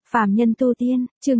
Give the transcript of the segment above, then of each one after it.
Phàm nhân tu tiên, chương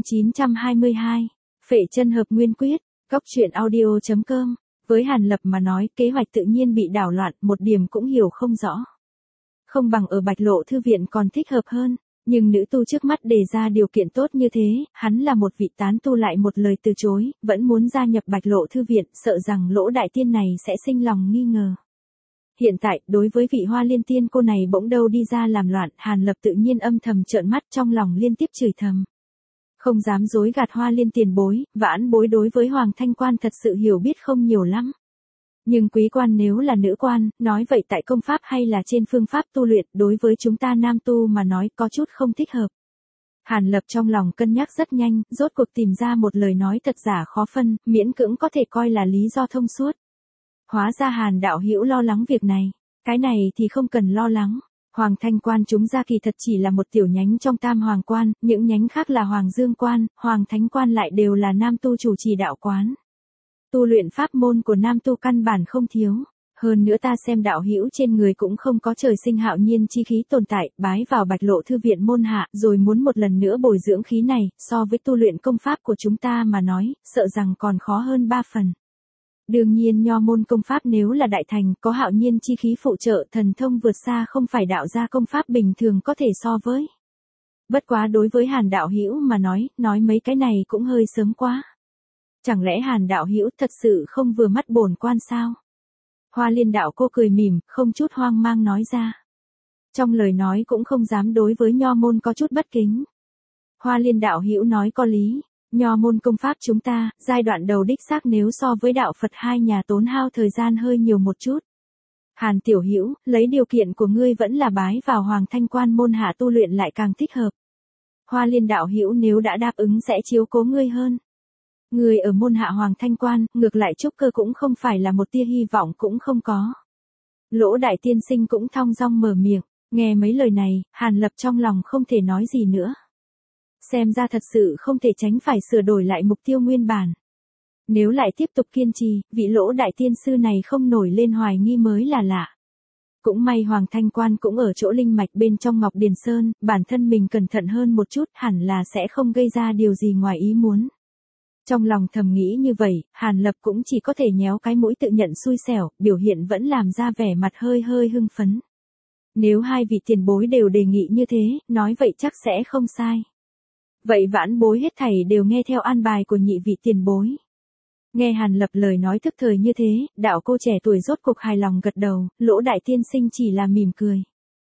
922, Phệ chân hợp nguyên quyết, góc truyện audio.com. Với Hàn Lập mà nói, kế hoạch tự nhiên bị đảo loạn, một điểm cũng hiểu không rõ. Không bằng ở Bạch Lộ Thư Viện còn thích hợp hơn, nhưng nữ tu trước mắt đề ra điều kiện tốt như thế, hắn là một vị tán tu lại một lời từ chối, vẫn muốn gia nhập Bạch Lộ Thư Viện, sợ rằng Lỗ đại tiên này sẽ sinh lòng nghi ngờ. Hiện tại, đối với vị Hoa Liên tiên cô này bỗng đâu đi ra làm loạn, Hàn Lập tự nhiên âm thầm trợn mắt, trong lòng liên tiếp chửi thầm. Không dám dối gạt Hoa Liên tiền bối, vãn bối đối với Hoàng Thanh Quan thật sự hiểu biết không nhiều lắm. Nhưng quý quan nếu là nữ quan, nói vậy tại công pháp hay là trên phương pháp tu luyện, đối với chúng ta nam tu mà nói có chút không thích hợp. Hàn Lập trong lòng cân nhắc rất nhanh, rốt cuộc tìm ra một lời nói thật giả khó phân, miễn cưỡng có thể coi là lý do thông suốt. Hóa ra Hàn đạo hữu lo lắng việc này, cái này thì không cần lo lắng. Hoàng Thanh Quan chúng ra kỳ thật chỉ là một tiểu nhánh trong Tam Hoàng Quan, những nhánh khác là Hoàng Dương Quan, Hoàng Thánh Quan lại đều là nam tu chủ trì đạo quán. Tu luyện pháp môn của nam tu căn bản không thiếu. Hơn nữa ta xem đạo hữu trên người cũng không có trời sinh hạo nhiên chi khí tồn tại, bái vào Bạch Lộ Thư Viện môn hạ, rồi muốn một lần nữa bồi dưỡng khí này, so với tu luyện công pháp của chúng ta mà nói, sợ rằng còn khó hơn 3 phần. Đương nhiên nho môn công pháp nếu là đại thành, có hạo nhiên chi khí phụ trợ, thần thông vượt xa không phải đạo gia công pháp bình thường có thể so với. Bất quá đối với Hàn đạo hữu mà nói mấy cái này cũng hơi sớm quá. Chẳng lẽ Hàn đạo hữu thật sự không vừa mắt bổn quan sao? Hoa Liên đạo cô cười mỉm, không chút hoang mang nói ra. Trong lời nói cũng không dám đối với nho môn có chút bất kính. Hoa Liên đạo hữu nói có lý. Nho môn công pháp chúng ta, giai đoạn đầu đích xác nếu so với đạo Phật hai nhà tốn hao thời gian hơi nhiều một chút. Hàn tiểu hữu, lấy điều kiện của ngươi vẫn là bái vào Hoàng Thanh Quan môn hạ tu luyện lại càng thích hợp. Hoa Liên đạo hữu nếu đã đáp ứng sẽ chiếu cố ngươi hơn. Ngươi ở môn hạ Hoàng Thanh Quan, ngược lại trúc cơ cũng không phải là một tia hy vọng cũng không có. Lỗ đại tiên sinh cũng thong dong mở miệng, nghe mấy lời này, Hàn Lập trong lòng không thể nói gì nữa. Xem ra thật sự không thể tránh phải sửa đổi lại mục tiêu nguyên bản. Nếu lại tiếp tục kiên trì, vị Lỗ đại tiên sư này không nổi lên hoài nghi mới là lạ. Cũng may Hoàng Thanh Quan cũng ở chỗ linh mạch bên trong Ngọc Điền Sơn, bản thân mình cẩn thận hơn một chút hẳn là sẽ không gây ra điều gì ngoài ý muốn. Trong lòng thầm nghĩ như vậy, Hàn Lập cũng chỉ có thể nhéo cái mũi tự nhận xui xẻo, biểu hiện vẫn làm ra vẻ mặt hơi hưng phấn. Nếu hai vị tiền bối đều đề nghị như thế, nói vậy chắc sẽ không sai. Vậy vãn bối hết thảy đều nghe theo an bài của nhị vị tiền bối. Nghe Hàn Lập lời nói thức thời như thế, đạo cô trẻ tuổi rốt cuộc hài lòng gật đầu, Lỗ đại tiên sinh chỉ là mỉm cười.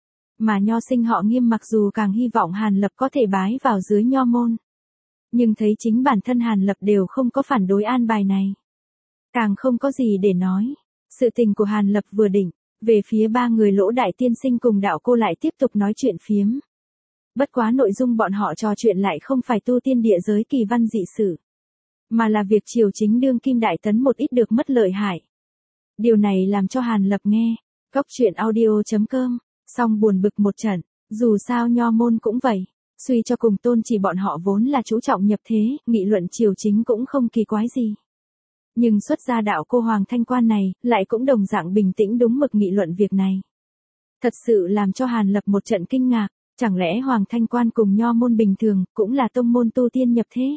Mà nho sinh họ Nghiêm mặc dù càng hy vọng Hàn Lập có thể bái vào dưới nho môn. Nhưng thấy chính bản thân Hàn Lập đều không có phản đối an bài này. Càng không có gì để nói. Sự tình của Hàn Lập vừa định, về phía ba người Lỗ đại tiên sinh cùng đạo cô lại tiếp tục nói chuyện phiếm. Bất quá nội dung bọn họ trò chuyện lại không phải tu tiên địa giới kỳ văn dị sử, mà là việc triều chính đương kim đại tấn một ít được mất lợi hại. Điều này làm cho Hàn Lập nghe, góc truyện audio.com, xong buồn bực một trận, dù sao nho môn cũng vậy, suy cho cùng tôn chỉ bọn họ vốn là chú trọng nhập thế, nghị luận triều chính cũng không kỳ quái gì. Nhưng xuất gia đạo cô Hoàng Thanh Quan này, lại cũng đồng dạng bình tĩnh đúng mực nghị luận việc này. Thật sự làm cho Hàn Lập một trận kinh ngạc. Chẳng lẽ Hoàng Thanh Quan cùng nho môn bình thường, cũng là tông môn tu tiên nhập thế?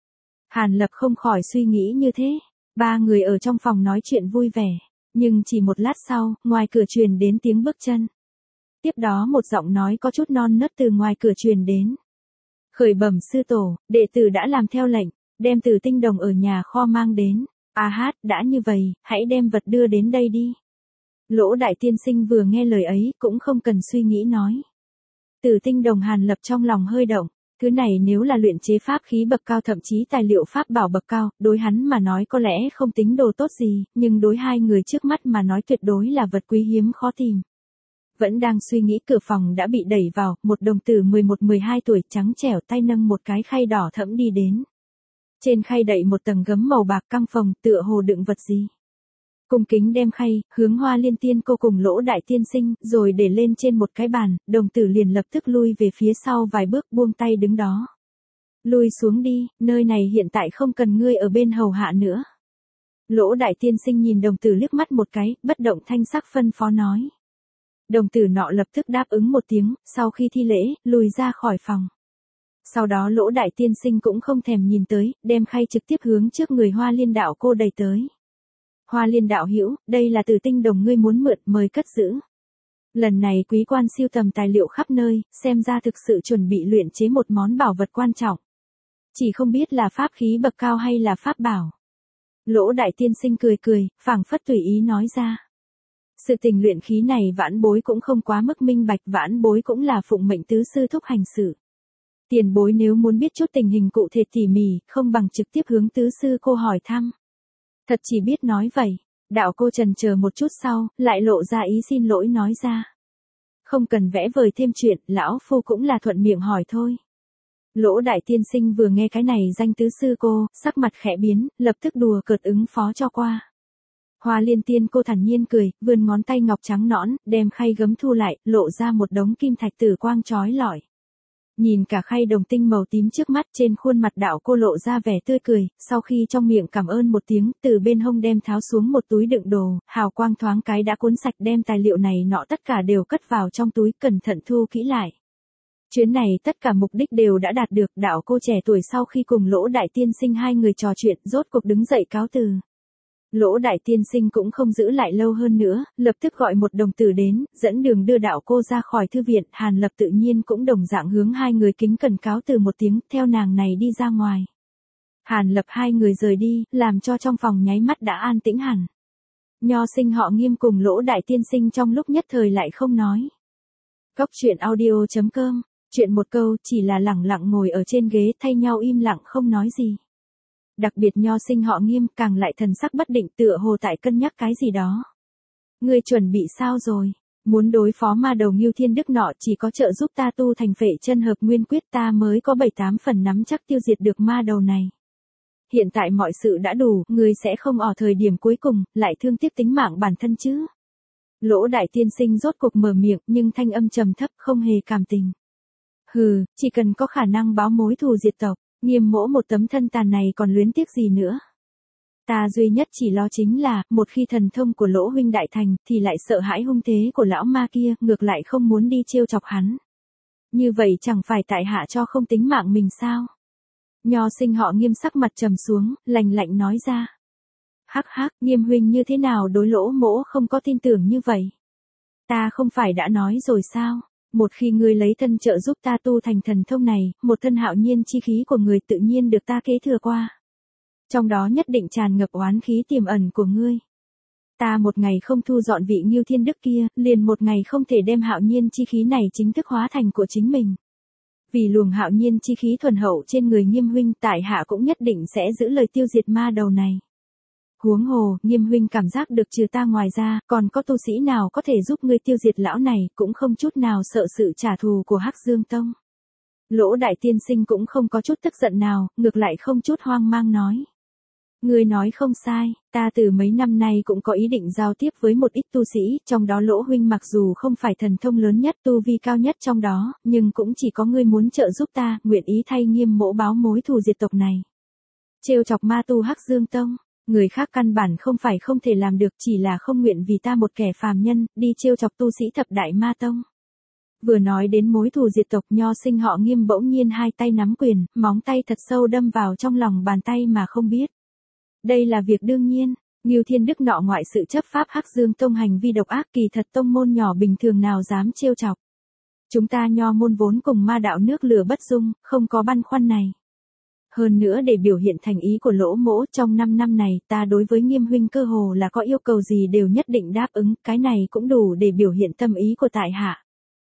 Hàn Lập không khỏi suy nghĩ như thế. Ba người ở trong phòng nói chuyện vui vẻ. Nhưng chỉ một lát sau, ngoài cửa truyền đến tiếng bước chân. Tiếp đó một giọng nói có chút non nớt từ ngoài cửa truyền đến. Khởi bẩm sư tổ, đệ tử đã làm theo lệnh, đem Tử Tinh Đồng ở nhà kho mang đến. Đã như vậy, hãy đem vật đưa đến đây đi. Lỗ đại tiên sinh vừa nghe lời ấy, cũng không cần suy nghĩ nói. Tử Tinh Đồng Hàn Lập trong lòng hơi động, thứ này nếu là luyện chế pháp khí bậc cao thậm chí tài liệu pháp bảo bậc cao, đối hắn mà nói có lẽ không tính đồ tốt gì, nhưng đối hai người trước mắt mà nói tuyệt đối là vật quý hiếm khó tìm. Vẫn đang suy nghĩ cửa phòng đã bị đẩy vào, một đồng tử 11-12 tuổi trắng trẻo tay nâng một cái khay đỏ thẫm đi đến. Trên khay đậy một tầng gấm màu bạc căng phồng tựa hồ đựng vật gì. Cung kính đem khay, hướng Hoa Liên tiên cô cùng Lỗ đại tiên sinh, rồi để lên trên một cái bàn, đồng tử liền lập tức lui về phía sau vài bước buông tay đứng đó. Lui xuống đi, nơi này hiện tại không cần ngươi ở bên hầu hạ nữa. Lỗ đại tiên sinh nhìn đồng tử liếc mắt một cái, bất động thanh sắc phân phó nói. Đồng tử nọ lập tức đáp ứng một tiếng, sau khi thi lễ, lùi ra khỏi phòng. Sau đó Lỗ Đại Tiên Sinh cũng không thèm nhìn tới, đem khay trực tiếp hướng trước người Hoa Liên đạo cô đẩy tới. Hoa Liên đạo hữu, đây là Tử Tinh đồng ngươi muốn mượn, mời cất giữ. Lần này quý quan siêu tầm tài liệu khắp nơi, xem ra thực sự chuẩn bị luyện chế một món bảo vật quan trọng. Chỉ không biết là pháp khí bậc cao hay là pháp bảo. Lỗ Đại Tiên Sinh cười cười, phảng phất tùy ý nói ra. Sự tình luyện khí này vãn bối cũng không quá mức minh bạch, vãn bối cũng là phụng mệnh tứ sư thúc hành sự. Tiền bối nếu muốn biết chút tình hình cụ thể tỉ mỉ, không bằng trực tiếp hướng tứ sư cô hỏi thăm. Thật chỉ biết nói vậy, đạo cô trần chờ một chút sau, lại lộ ra ý xin lỗi nói ra. Không cần vẽ vời thêm chuyện, lão phu cũng là thuận miệng hỏi thôi. Lỗ Đại Tiên Sinh vừa nghe cái này danh tứ sư cô, sắc mặt khẽ biến, lập tức đùa cợt ứng phó cho qua. Hoa Liên Tiên cô thản nhiên cười, vươn ngón tay ngọc trắng nõn, đem khay gấm thu lại, lộ ra một đống kim thạch tử quang chói lọi. Nhìn cả khay đồng tinh màu tím trước mắt, trên khuôn mặt đạo cô lộ ra vẻ tươi cười, sau khi trong miệng cảm ơn một tiếng, từ bên hông đem tháo xuống một túi đựng đồ, hào quang thoáng cái đã cuốn sạch, đem tài liệu này nọ tất cả đều cất vào trong túi, cẩn thận thu kỹ lại. Chuyến này tất cả mục đích đều đã đạt được, đạo cô trẻ tuổi sau khi cùng Lỗ Đại Tiên Sinh hai người trò chuyện, rốt cuộc đứng dậy cáo từ. Lỗ Đại Tiên Sinh cũng không giữ lại lâu hơn nữa, lập tức gọi một đồng tử đến, dẫn đường đưa đạo cô ra khỏi thư viện, Hàn Lập tự nhiên cũng đồng dạng hướng hai người kính cẩn cáo từ một tiếng, theo nàng này đi ra ngoài. Hàn Lập hai người rời đi, làm cho trong phòng nháy mắt đã an tĩnh hẳn. Nho Sinh họ Nghiêm cùng Lỗ Đại Tiên Sinh trong lúc nhất thời lại không nói. Cốc truyện audio.com, chuyện một câu, chỉ là lẳng lặng ngồi ở trên ghế thay nhau im lặng không nói gì. Đặc biệt Nho Sinh họ Nghiêm càng lại thần sắc bất định, tựa hồ tại cân nhắc cái gì đó. Ngươi chuẩn bị sao rồi? Muốn đối phó ma đầu Ngưu Thiên Đức nọ, chỉ có trợ giúp ta tu thành Phệ Chân Hợp Nguyên Quyết, ta mới có 7-8 phần nắm chắc tiêu diệt được ma đầu này. Hiện tại mọi sự đã đủ, ngươi sẽ không ở thời điểm cuối cùng lại thương tiếc tính mạng bản thân chứ? Lỗ Đại Tiên Sinh rốt cuộc mở miệng, nhưng thanh âm trầm thấp, không hề cảm tình. Hừ, chỉ cần có khả năng báo mối thù diệt tộc, Nghiêm mỗ một tấm thân tàn này còn luyến tiếc gì nữa. Ta duy nhất chỉ lo chính là, một khi thần thông của Lỗ huynh đại thành, thì lại sợ hãi hung thế của lão ma kia, ngược lại không muốn đi trêu chọc hắn. Như vậy chẳng phải tại hạ cho không tính mạng mình sao? Nho Sinh họ Nghiêm sắc mặt trầm xuống, lạnh lạnh nói ra. Hắc hắc, Nghiêm huynh như thế nào đối Lỗ mỗ không có tin tưởng như vậy? Ta không phải đã nói rồi sao? Một khi ngươi lấy thân trợ giúp ta tu thành thần thông này, một thân hạo nhiên chi khí của người tự nhiên được ta kế thừa qua. Trong đó nhất định tràn ngập oán khí tiềm ẩn của ngươi. Ta một ngày không thu dọn vị Ngưu Thiên Đức kia, liền một ngày không thể đem hạo nhiên chi khí này chính thức hóa thành của chính mình. Vì luồng hạo nhiên chi khí thuần hậu trên người Nghiêm huynh, tại hạ cũng nhất định sẽ giữ lời tiêu diệt ma đầu này. Huống hồ, Nghiêm huynh cảm giác được trừ ta ngoài ra, còn có tu sĩ nào có thể giúp ngươi tiêu diệt lão này, cũng không chút nào sợ sự trả thù của Hắc Dương Tông. Lỗ Đại Tiên Sinh cũng không có chút tức giận nào, ngược lại không chút hoang mang nói. Ngươi nói không sai, ta từ mấy năm nay cũng có ý định giao tiếp với một ít tu sĩ, trong đó Lỗ huynh mặc dù không phải thần thông lớn nhất, tu vi cao nhất trong đó, nhưng cũng chỉ có ngươi muốn trợ giúp ta, nguyện ý thay Nghiêm mỗ báo mối thù diệt tộc này. Trêu chọc ma tu Hắc Dương Tông. Người khác căn bản không phải không thể làm được, chỉ là không nguyện vì ta một kẻ phàm nhân, đi trêu chọc tu sĩ thập đại ma tông. Vừa nói đến mối thù diệt tộc, Nho Sinh họ Nghiêm bỗng nhiên hai tay nắm quyền, móng tay thật sâu đâm vào trong lòng bàn tay mà không biết. Đây là việc đương nhiên, Ngưu Thiên Đức nọ ngoại sự chấp pháp Hắc Dương Tông hành vi độc ác, kỳ thật tông môn nhỏ bình thường nào dám trêu chọc. Chúng ta Nho môn vốn cùng ma đạo nước lửa bất dung, không có băn khoăn này. Hơn nữa để biểu hiện thành ý của Lỗ mỗ, trong 5 năm này ta đối với Nghiêm huynh cơ hồ là có yêu cầu gì đều nhất định đáp ứng, cái này cũng đủ để biểu hiện tâm ý của tại hạ.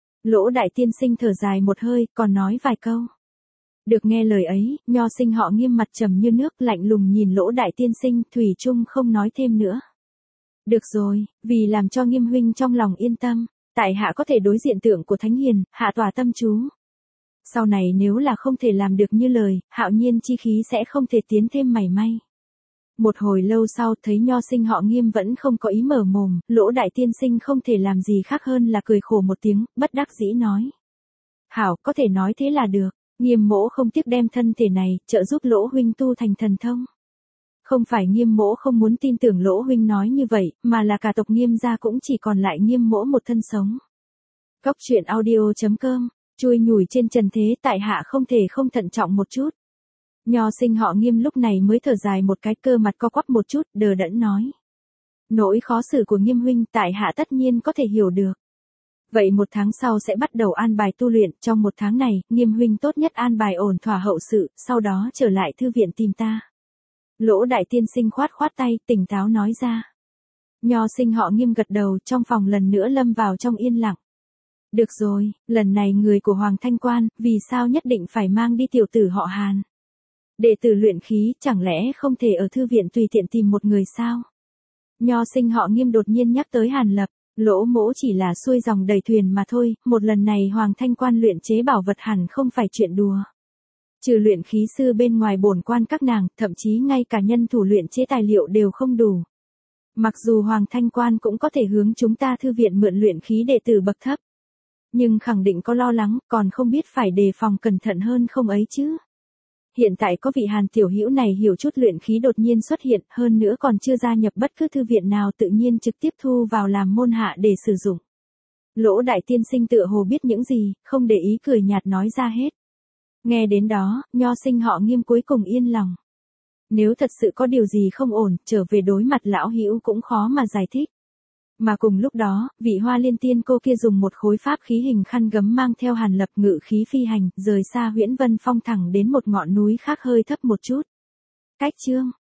Lỗ Đại Tiên Sinh thở dài một hơi, còn nói vài câu. Được nghe lời ấy, Nho Sinh họ Nghiêm mặt trầm như nước, lạnh lùng nhìn Lỗ Đại Tiên Sinh, thủy chung không nói thêm nữa. Được rồi, vì làm cho Nghiêm huynh trong lòng yên tâm, tại hạ có thể đối diện tượng của Thánh Hiền, hạ tòa tâm chú. Sau này nếu là không thể làm được như lời, hạo nhiên chi khí sẽ không thể tiến thêm mảy may. Một hồi lâu sau thấy Nho Sinh họ Nghiêm vẫn không có ý mở mồm, Lỗ Đại Tiên Sinh không thể làm gì khác hơn là cười khổ một tiếng, bất đắc dĩ nói. Hảo, có thể nói thế là được, Nghiêm mỗ không tiếc đem thân thể này, trợ giúp Lỗ huynh tu thành thần thông. Không phải Nghiêm mỗ không muốn tin tưởng Lỗ huynh nói như vậy, mà là cả tộc Nghiêm gia cũng chỉ còn lại Nghiêm mỗ một thân sống. Cốc truyện audio.com Chui nhủi trên trần thế tại hạ không thể không thận trọng một chút. Nho sinh họ Nghiêm lúc này mới thở dài một cái, cơ mặt co quắp một chút, đờ đẫn nói. Nỗi khó xử của Nghiêm huynh tại hạ tất nhiên có thể hiểu được. Vậy 1 tháng sau sẽ bắt đầu an bài tu luyện, trong 1 tháng này, Nghiêm huynh tốt nhất an bài ổn thỏa hậu sự, sau đó trở lại thư viện tìm ta. Lỗ đại tiên sinh khoát khoát tay, tỉnh táo nói ra. Nho sinh họ Nghiêm gật đầu, trong phòng lần nữa lâm vào trong yên lặng. Được rồi, lần này người của Hoàng Thanh Quan, vì sao nhất định phải mang đi tiểu tử họ Hàn? Đệ tử luyện khí, chẳng lẽ không thể ở thư viện tùy tiện tìm một người sao? Nho sinh họ Nghiêm đột nhiên nhắc tới Hàn Lập, Lỗ mỗ chỉ là xuôi dòng đẩy thuyền mà thôi, một lần này Hoàng Thanh Quan luyện chế bảo vật hẳn không phải chuyện đùa. Trừ luyện khí sư bên ngoài bổn quan các nàng, thậm chí ngay cả nhân thủ luyện chế tài liệu đều không đủ. Mặc dù Hoàng Thanh Quan cũng có thể hướng chúng ta thư viện mượn luyện khí đệ tử bậc thấp. Nhưng khẳng định có lo lắng, còn không biết phải đề phòng cẩn thận hơn không ấy chứ. Hiện tại có vị Hàn tiểu hữu này hiểu chút luyện khí đột nhiên xuất hiện, hơn nữa còn chưa gia nhập bất cứ thư viện nào, tự nhiên trực tiếp thu vào làm môn hạ để sử dụng. Lỗ đại tiên sinh tựa hồ biết những gì, không để ý cười nhạt nói ra hết. Nghe đến đó, nho sinh họ Nghiêm cuối cùng yên lòng. Nếu thật sự có điều gì không ổn, trở về đối mặt lão hữu cũng khó mà giải thích. Mà cùng lúc đó, vị Hoa Liên tiên cô kia dùng một khối pháp khí hình khăn gấm mang theo Hàn Lập ngự khí phi hành, rời xa Huyễn Vân Phong thẳng đến một ngọn núi khác hơi thấp một chút. Cách chương